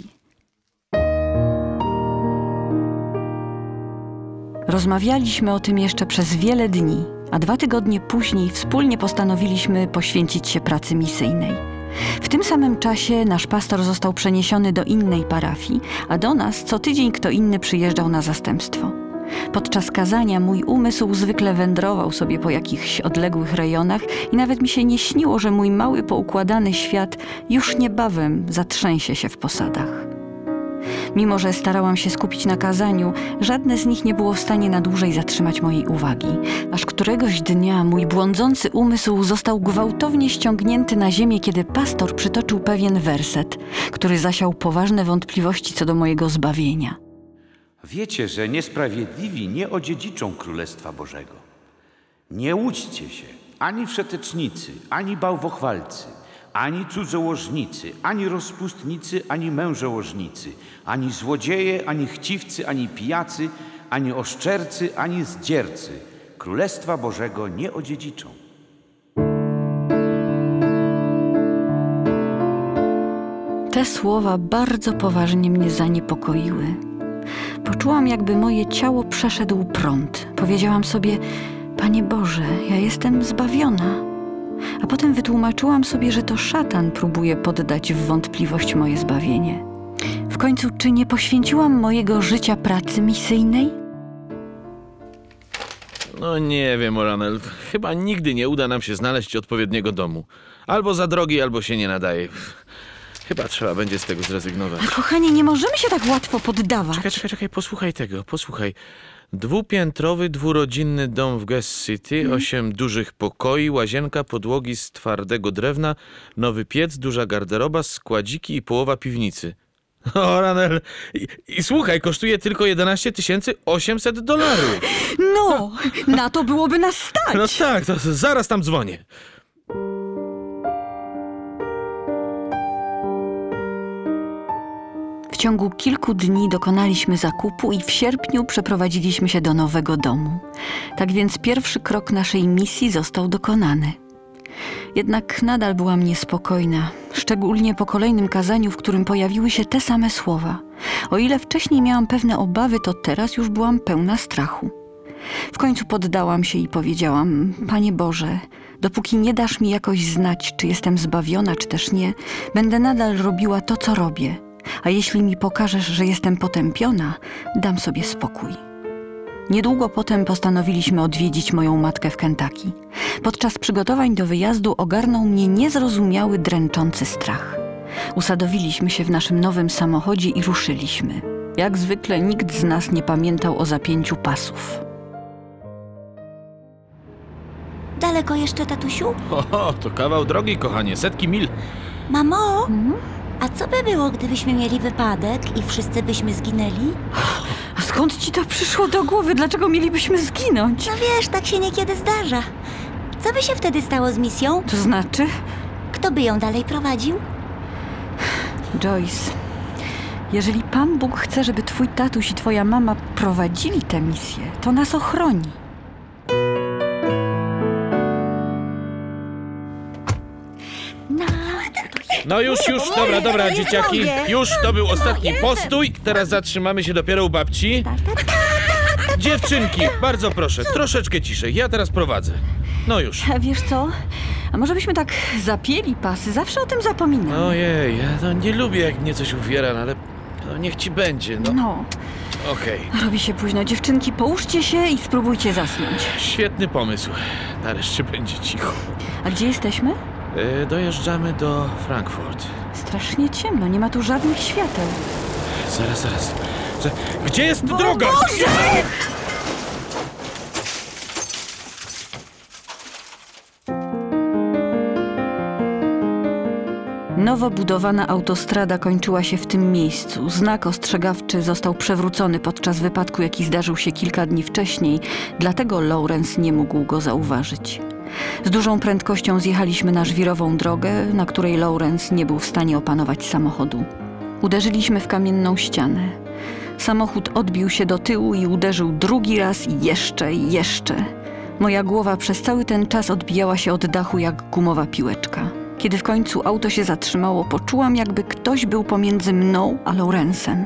Rozmawialiśmy o tym jeszcze przez wiele dni, a dwa tygodnie później wspólnie postanowiliśmy poświęcić się pracy misyjnej. W tym samym czasie nasz pastor został przeniesiony do innej parafii, a do nas co tydzień kto inny przyjeżdżał na zastępstwo. Podczas kazania mój umysł zwykle wędrował sobie po jakichś odległych rejonach i nawet mi się nie śniło, że mój mały poukładany świat już niebawem zatrzęsie się w posadach. Mimo że starałam się skupić na kazaniu, żadne z nich nie było w stanie na dłużej zatrzymać mojej uwagi. Aż któregoś dnia mój błądzący umysł został gwałtownie ściągnięty na ziemię, kiedy pastor przytoczył pewien werset, który zasiał poważne wątpliwości co do mojego zbawienia. Wiecie, że niesprawiedliwi nie odziedziczą Królestwa Bożego. Nie łudźcie się, ani wszetecznicy, ani bałwochwalcy, ani cudzołożnicy, ani rozpustnicy, ani mężołożnicy, ani złodzieje, ani chciwcy, ani pijacy, ani oszczercy, ani zdziercy Królestwa Bożego nie odziedziczą. Te słowa bardzo poważnie mnie zaniepokoiły. Poczułam, jakby moje ciało przeszedł prąd. Powiedziałam sobie: Panie Boże, ja jestem zbawiona. A potem wytłumaczyłam sobie, że to szatan próbuje poddać w wątpliwość moje zbawienie. W końcu, czy nie poświęciłam mojego życia pracy misyjnej? No nie wiem, Oranel. Chyba nigdy nie uda nam się znaleźć odpowiedniego domu. Albo za drogi, albo się nie nadaje. Chyba trzeba będzie z tego zrezygnować. A kochanie, nie możemy się tak łatwo poddawać. Czekaj, czekaj, czekaj, posłuchaj tego, posłuchaj. Dwupiętrowy, dwurodzinny dom w Guest City, hmm. osiem dużych pokoi, łazienka, podłogi z twardego drewna, nowy piec, duża garderoba, składziki i połowa piwnicy. O, Ranel, I, i słuchaj, kosztuje tylko jedenaście tysięcy osiemset dolarów. No, na to byłoby nas stać. No tak, to zaraz tam dzwonię. W ciągu kilku dni dokonaliśmy zakupu i w sierpniu przeprowadziliśmy się do nowego domu. Tak więc pierwszy krok naszej misji został dokonany. Jednak nadal byłam niespokojna, szczególnie po kolejnym kazaniu, w którym pojawiły się te same słowa. O ile wcześniej miałam pewne obawy, to teraz już byłam pełna strachu. W końcu poddałam się i powiedziałam: Panie Boże, dopóki nie dasz mi jakoś znać, czy jestem zbawiona, czy też nie, będę nadal robiła to, co robię. A jeśli mi pokażesz, że jestem potępiona, dam sobie spokój. Niedługo potem postanowiliśmy odwiedzić moją matkę w Kentucky. Podczas przygotowań do wyjazdu ogarnął mnie niezrozumiały, dręczący strach. Usadowiliśmy się w naszym nowym samochodzie i ruszyliśmy. Jak zwykle nikt z nas nie pamiętał o zapięciu pasów. Daleko jeszcze, tatusiu? O, to kawał drogi, kochanie, setki mil. Mamo, Mhm. a co by było, gdybyśmy mieli wypadek i wszyscy byśmy zginęli? A skąd ci to przyszło do głowy? Dlaczego mielibyśmy zginąć? No wiesz, tak się niekiedy zdarza. Co by się wtedy stało z misją? To znaczy? Kto by ją dalej prowadził? Joyce, jeżeli Pan Bóg chce, żeby twój tatuś i twoja mama prowadzili tę misję, to nas ochroni. No już, już, dobra, dobra, dzieciaki. Już, to był ostatni postój. Teraz zatrzymamy się dopiero u babci. Dziewczynki, bardzo proszę, troszeczkę ciszej. Ja teraz prowadzę. No już. A wiesz co? A może byśmy tak zapięli pasy? Zawsze o tym zapominam. Ojej, ja no nie lubię, jak mnie coś uwiera, no ale no niech ci będzie, no. No, Okej. robi się późno. Dziewczynki, połóżcie się i spróbujcie zasnąć. Świetny pomysł. Nareszcie będzie cicho. A gdzie jesteśmy? Yy, dojeżdżamy do Frankfurt. Strasznie ciemno, nie ma tu żadnych świateł. Zaraz, zaraz. Za- Gdzie jest droga? Nowo budowana autostrada kończyła się w tym miejscu. Znak ostrzegawczy został przewrócony podczas wypadku, jaki zdarzył się kilka dni wcześniej, dlatego Lawrence nie mógł go zauważyć. Z dużą prędkością zjechaliśmy na żwirową drogę, na której Lawrence nie był w stanie opanować samochodu. Uderzyliśmy w kamienną ścianę. Samochód odbił się do tyłu i uderzył drugi raz i jeszcze i jeszcze. Moja głowa przez cały ten czas odbijała się od dachu jak gumowa piłeczka. Kiedy w końcu auto się zatrzymało, poczułam, jakby ktoś był pomiędzy mną a Lawrence'em.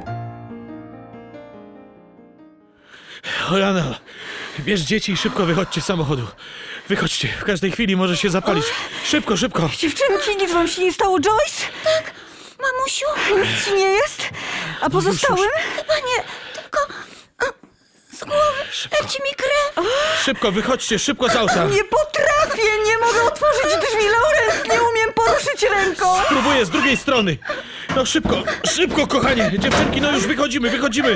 Olana, bierz dzieci i szybko wychodźcie z samochodu. Wychodźcie, w każdej chwili może się zapalić. Szybko, szybko. Dziewczynki, nic wam się nie stało, Joyce? Tak, mamusiu. Nic ci nie jest? A pozostałym? Chyba nie, tylko a, z głowy Szybko. leci mi krew. Szybko, wychodźcie, szybko z auta. Nie potrafię, nie mogę otworzyć drzwi, Lawrence, nie umiem poruszyć ręką. Spróbuję z drugiej strony. No szybko, szybko, kochanie. Dziewczynki, no już wychodzimy, wychodzimy.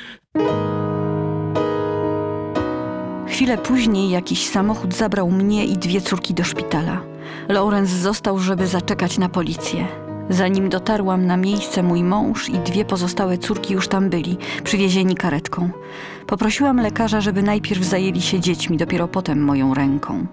Chwilę później jakiś samochód zabrał mnie i dwie córki do szpitala. Lawrence został, żeby zaczekać na policję. Zanim dotarłam na miejsce, mój mąż i dwie pozostałe córki już tam byli, przywiezieni karetką. Poprosiłam lekarza, żeby najpierw zajęli się dziećmi, dopiero potem moją ręką.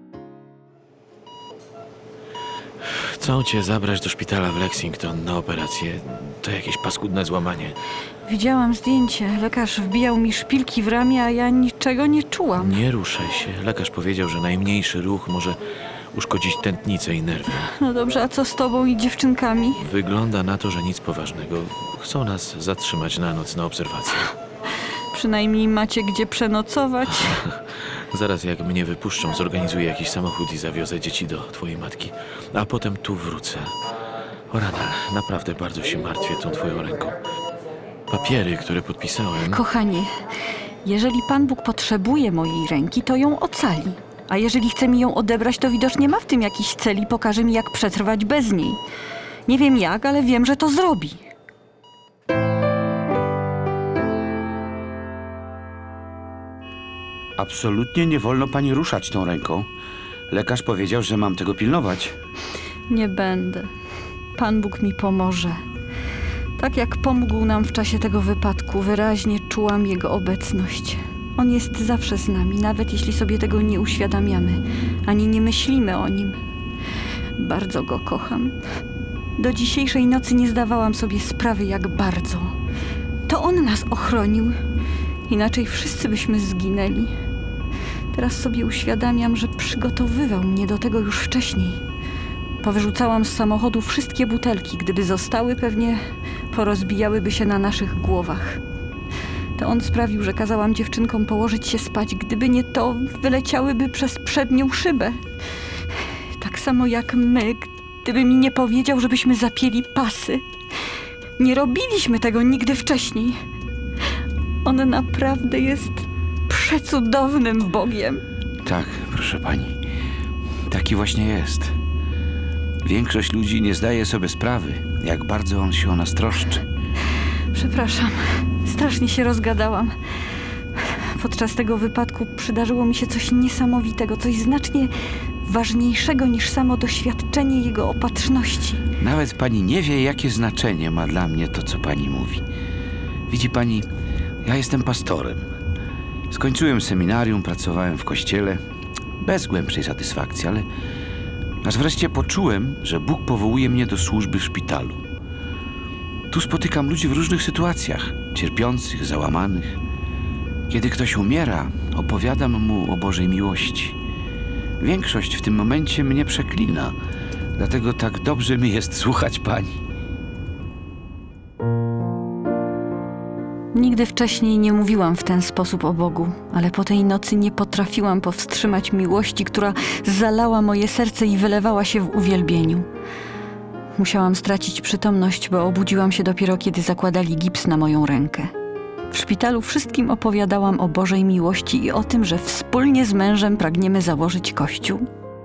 Chcą cię zabrać do szpitala w Lexington na operację. To jakieś paskudne złamanie. Widziałam zdjęcie. Lekarz wbijał mi szpilki w ramię, a ja niczego nie czułam. Nie ruszaj się. Lekarz powiedział, że najmniejszy ruch może uszkodzić tętnicę i nerwy. No dobrze, a co z tobą i dziewczynkami? Wygląda na to, że nic poważnego. Chcą nas zatrzymać na noc na obserwację. Przynajmniej macie gdzie przenocować. Zaraz jak mnie wypuszczą, zorganizuję jakiś samochód i zawiozę dzieci do twojej matki. A potem tu wrócę. O rana, naprawdę bardzo się martwię tą twoją ręką. Papiery, które podpisałem... Kochanie, jeżeli Pan Bóg potrzebuje mojej ręki, to ją ocali. A jeżeli chce mi ją odebrać, to widocznie ma w tym jakiś cel i pokaże mi, jak przetrwać bez niej. Nie wiem jak, ale wiem, że to zrobi. Absolutnie nie wolno pani ruszać tą ręką. Lekarz powiedział, że mam tego pilnować. Nie będę. Pan Bóg mi pomoże. Tak jak pomógł nam w czasie tego wypadku, wyraźnie czułam Jego obecność. On jest zawsze z nami, nawet jeśli sobie tego nie uświadamiamy, ani nie myślimy o Nim. Bardzo Go kocham. Do dzisiejszej nocy nie zdawałam sobie sprawy, jak bardzo. To On nas ochronił. Inaczej wszyscy byśmy zginęli. Teraz sobie uświadamiam, że przygotowywał mnie do tego już wcześniej. Powyrzucałam z samochodu wszystkie butelki. Gdyby zostały, pewnie porozbijałyby się na naszych głowach. To on sprawił, że kazałam dziewczynkom położyć się spać. Gdyby nie to, wyleciałyby przez przednią szybę. Tak samo jak my, gdyby mi nie powiedział, żebyśmy zapięli pasy. Nie robiliśmy tego nigdy wcześniej. On naprawdę jest przecudownym Bogiem. Tak, proszę pani. Taki właśnie jest. Większość ludzi nie zdaje sobie sprawy, jak bardzo on się o nas troszczy. Przepraszam, strasznie się rozgadałam. Podczas tego wypadku przydarzyło mi się coś niesamowitego, coś znacznie ważniejszego niż samo doświadczenie Jego opatrzności. Nawet pani nie wie, jakie znaczenie ma dla mnie to, co pani mówi. Widzi pani, ja jestem pastorem. Skończyłem seminarium, pracowałem w kościele, bez głębszej satysfakcji, ale aż wreszcie poczułem, że Bóg powołuje mnie do służby w szpitalu. Tu spotykam ludzi w różnych sytuacjach, cierpiących, załamanych. Kiedy ktoś umiera, opowiadam mu o Bożej miłości. Większość w tym momencie mnie przeklina, dlatego tak dobrze mi jest słuchać pani. Nigdy wcześniej nie mówiłam w ten sposób o Bogu, ale po tej nocy nie potrafiłam powstrzymać miłości, która zalała moje serce i wylewała się w uwielbieniu. Musiałam stracić przytomność, bo obudziłam się dopiero, kiedy zakładali gips na moją rękę. W szpitalu wszystkim opowiadałam o Bożej miłości i o tym, że wspólnie z mężem pragniemy założyć kościół.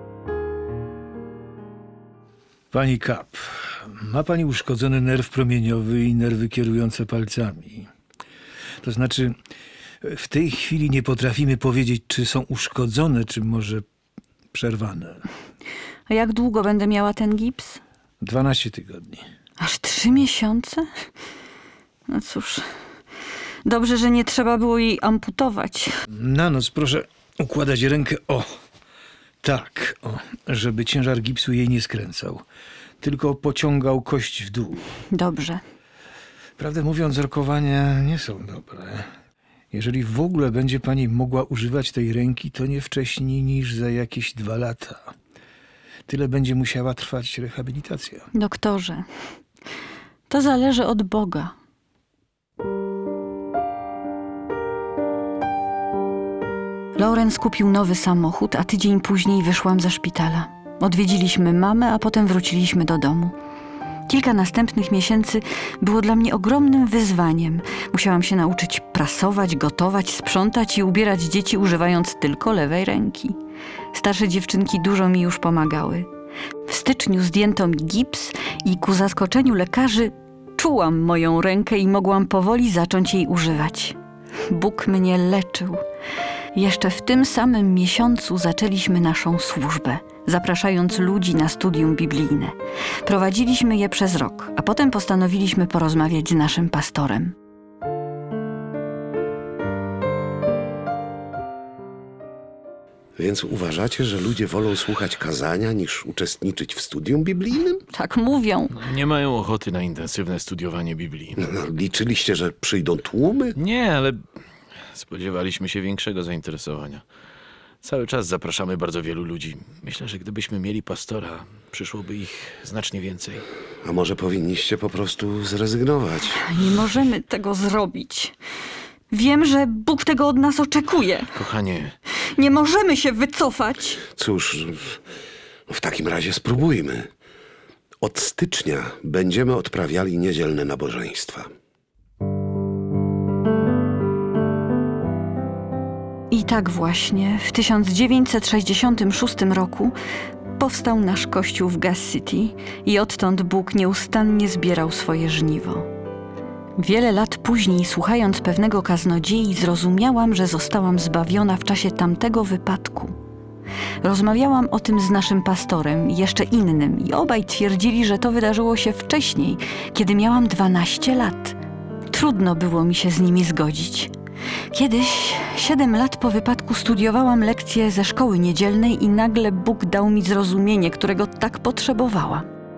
Pani Kap, ma pani uszkodzony nerw promieniowy i nerwy kierujące palcami. To znaczy, w tej chwili nie potrafimy powiedzieć, czy są uszkodzone, czy może przerwane. A jak długo będę miała ten gips? dwanaście tygodni. Aż trzy miesiące? No cóż, dobrze, że nie trzeba było jej amputować. Na noc proszę układać rękę, o, tak, o, żeby ciężar gipsu jej nie skręcał, tylko pociągał kość w dół. Dobrze. Prawdę mówiąc, rokowania nie są dobre. Jeżeli w ogóle będzie pani mogła używać tej ręki, to nie wcześniej niż za jakieś dwa lata. Tyle będzie musiała trwać rehabilitacja. Doktorze, to zależy od Boga. Lawrence kupił nowy samochód, a tydzień później wyszłam ze szpitala. Odwiedziliśmy mamę, a potem wróciliśmy do domu. Kilka następnych miesięcy było dla mnie ogromnym wyzwaniem. Musiałam się nauczyć prasować, gotować, sprzątać i ubierać dzieci, używając tylko lewej ręki. Starsze dziewczynki dużo mi już pomagały. W styczniu zdjęto mi gips i ku zaskoczeniu lekarzy czułam moją rękę i mogłam powoli zacząć jej używać. Bóg mnie leczył. Jeszcze w tym samym miesiącu zaczęliśmy naszą służbę, zapraszając ludzi na studium biblijne. Prowadziliśmy je przez rok, a potem postanowiliśmy porozmawiać z naszym pastorem. Więc uważacie, że ludzie wolą słuchać kazania niż uczestniczyć w studium biblijnym? Tak mówią. Nie mają ochoty na intensywne studiowanie Biblii. No, liczyliście, że przyjdą tłumy? Nie, ale spodziewaliśmy się większego zainteresowania. Cały czas zapraszamy bardzo wielu ludzi. Myślę, że gdybyśmy mieli pastora, przyszłoby ich znacznie więcej. A może powinniście po prostu zrezygnować? Nie możemy tego zrobić. Wiem, że Bóg tego od nas oczekuje. Kochanie, Nie możemy się wycofać. Cóż, w takim razie spróbujmy. Od stycznia będziemy odprawiali niedzielne nabożeństwa. I tak właśnie w tysiąc dziewięćset sześćdziesiątym szóstym roku powstał nasz kościół w Gas City i odtąd Bóg nieustannie zbierał swoje żniwo. Wiele lat później, słuchając pewnego kaznodziei, zrozumiałam, że zostałam zbawiona w czasie tamtego wypadku. Rozmawiałam o tym z naszym pastorem i jeszcze innym i obaj twierdzili, że to wydarzyło się wcześniej, kiedy miałam dwanaście lat. Trudno było mi się z nimi zgodzić. Kiedyś, siedem lat po wypadku, studiowałam lekcje ze szkoły niedzielnej i nagle Bóg dał mi zrozumienie, którego tak potrzebowałam.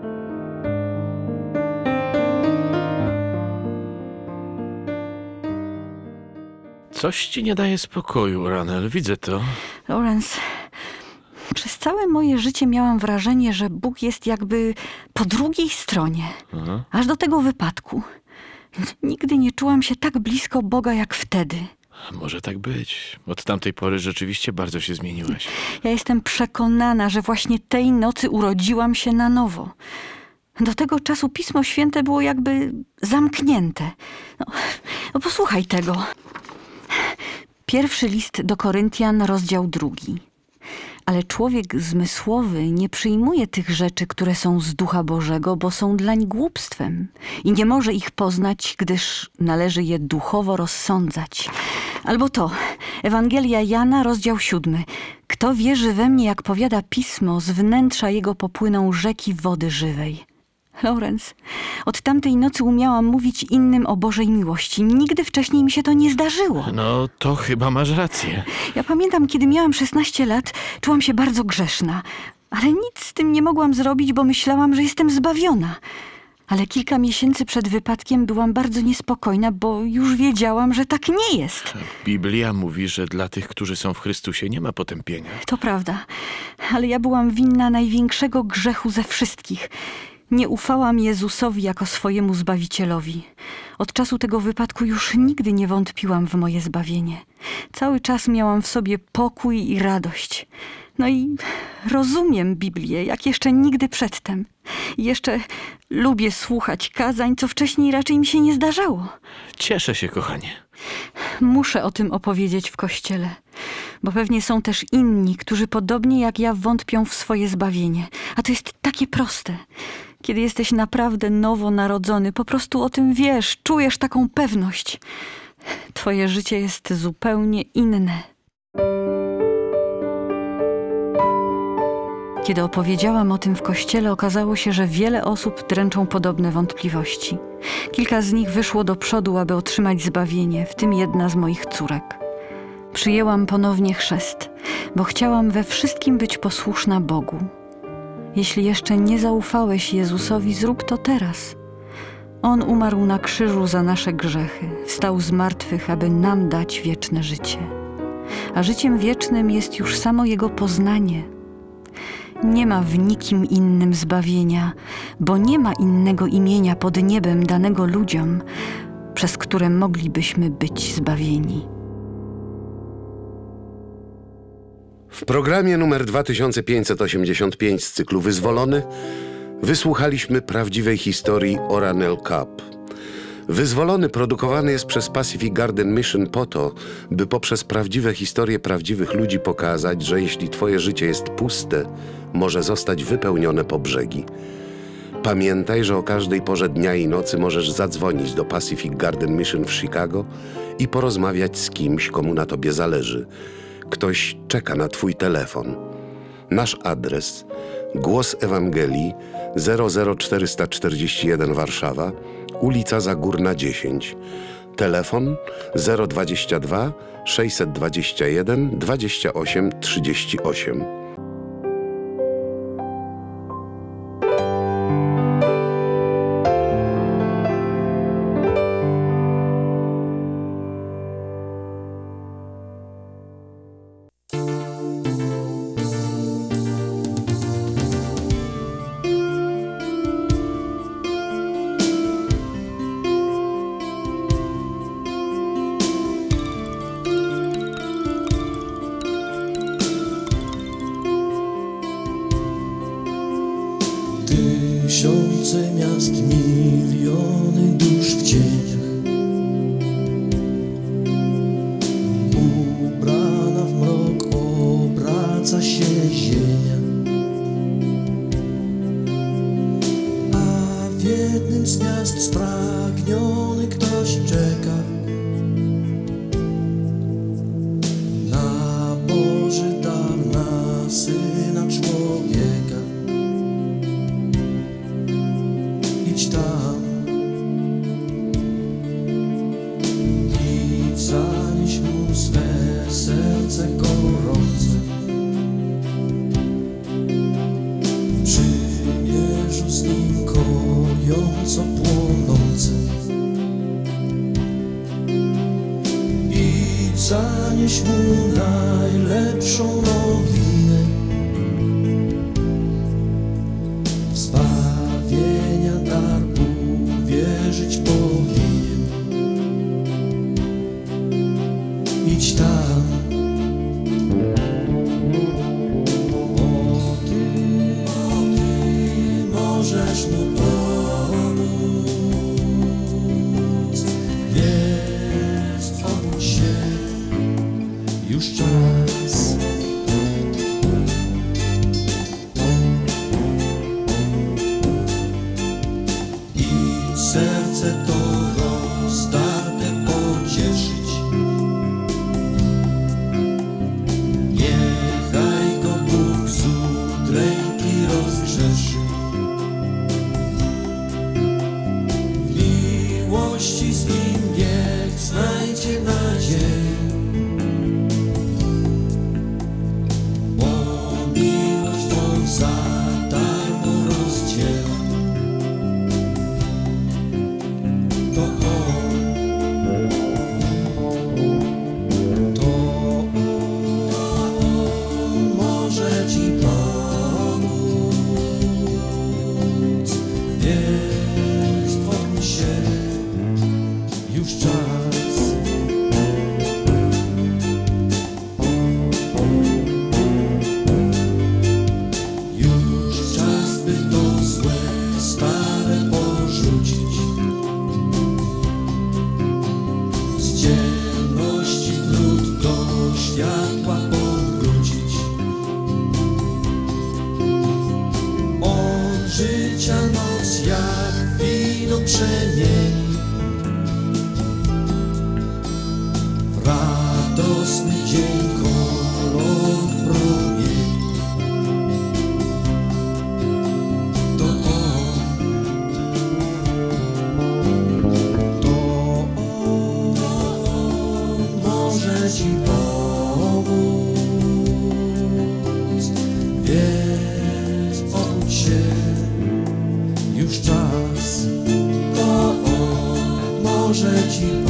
Coś ci nie daje spokoju, Ranel, widzę to. Lawrence, przez całe moje życie miałam wrażenie, że Bóg jest jakby po drugiej stronie, Aha. aż do tego wypadku. Nigdy nie czułam się tak blisko Boga jak wtedy. Może tak być. Od tamtej pory rzeczywiście bardzo się zmieniłeś. Ja jestem przekonana, że właśnie tej nocy urodziłam się na nowo. Do tego czasu Pismo Święte było jakby zamknięte. No, no posłuchaj tego. Pierwszy list do Koryntian, rozdział drugi. Ale człowiek zmysłowy nie przyjmuje tych rzeczy, które są z Ducha Bożego, bo są dlań głupstwem i nie może ich poznać, gdyż należy je duchowo rozsądzać. Albo to, Ewangelia Jana, rozdział siódmy. Kto wierzy we mnie, jak powiada Pismo, z wnętrza jego popłyną rzeki wody żywej. Lawrence, od tamtej nocy umiałam mówić innym o Bożej miłości. Nigdy wcześniej mi się to nie zdarzyło. No, to chyba masz rację. Ja pamiętam, kiedy miałam szesnaście lat, czułam się bardzo grzeszna. Ale nic z tym nie mogłam zrobić, bo myślałam, że jestem zbawiona. Ale kilka miesięcy przed wypadkiem byłam bardzo niespokojna, bo już wiedziałam, że tak nie jest. Biblia mówi, że dla tych, którzy są w Chrystusie, nie ma potępienia. To prawda, ale ja byłam winna największego grzechu ze wszystkich. Nie ufałam Jezusowi jako swojemu Zbawicielowi. Od czasu tego wypadku już nigdy nie wątpiłam w moje zbawienie. Cały czas miałam w sobie pokój i radość. No i rozumiem Biblię, jak jeszcze nigdy przedtem. I jeszcze lubię słuchać kazań, co wcześniej raczej mi się nie zdarzało. Cieszę się, kochanie. Muszę o tym opowiedzieć w kościele, bo pewnie są też inni, którzy podobnie jak ja wątpią w swoje zbawienie. A to jest takie proste. Kiedy jesteś naprawdę nowonarodzony, po prostu o tym wiesz, czujesz taką pewność. Twoje życie jest zupełnie inne. Kiedy opowiedziałam o tym w kościele, okazało się, że wiele osób dręczą podobne wątpliwości. Kilka z nich wyszło do przodu, aby otrzymać zbawienie, w tym jedna z moich córek. Przyjęłam ponownie chrzest, bo chciałam we wszystkim być posłuszna Bogu. Jeśli jeszcze nie zaufałeś Jezusowi, zrób to teraz. On umarł na krzyżu za nasze grzechy, wstał z martwych, aby nam dać wieczne życie. A życiem wiecznym jest już samo Jego poznanie. Nie ma w nikim innym zbawienia, bo nie ma innego imienia pod niebem danego ludziom, przez które moglibyśmy być zbawieni. W programie numer dwa tysiące pięćset osiemdziesiąt pięć z cyklu Wyzwolony wysłuchaliśmy prawdziwej historii o Ranel Cobb. Wyzwolony produkowany jest przez Pacific Garden Mission po to, by poprzez prawdziwe historie prawdziwych ludzi pokazać, że jeśli twoje życie jest puste, może zostać wypełnione po brzegi. Pamiętaj, że o każdej porze dnia i nocy możesz zadzwonić do Pacific Garden Mission w Chicago i porozmawiać z kimś, komu na tobie zależy. Ktoś czeka na twój telefon. Nasz adres: Głos Ewangelii, zero zero czterysta czterdzieści jeden Warszawa, ulica Zagórna dziesięć. Telefon zero dwadzieścia dwa sześćset dwadzieścia jeden dwadzieścia osiem trzydzieści osiem. tysiące miast, miliony dusz w cieniach. Ubrana w mrok obraca się ziemia, a w jednym z miast spragniony ktoś czeka na Boży dar, na Syna Człowieka. Idź tam i zanieś mu swe serce gorące. W przymierzu z nim kojąco płonące. Idź zanieś mu najlepszą nowinę zbawienia dar, uwierzyć powinien. Idź tam, bo ty, bo ty możesz mu pomóc. Jest obudź się, już czas. I serce to rozdarte pocieszyć. Niechaj go Bóg z udręki rozgrzeszy. W miłości z nim niech znajdzie nadzieję, bo miłość on za darmo rozdziela. To on, to on może ci pomóc. Wiesz, twórz się, już czas. Już czas, by to złe stare porzucić. Z ciemności brud do światła powrócić. Od życia noc jak wino przemieni w radosny dzień kolor promieni. To on, to on może ci pomóc. Więc obudź się, już czas. To on może ci pomóc.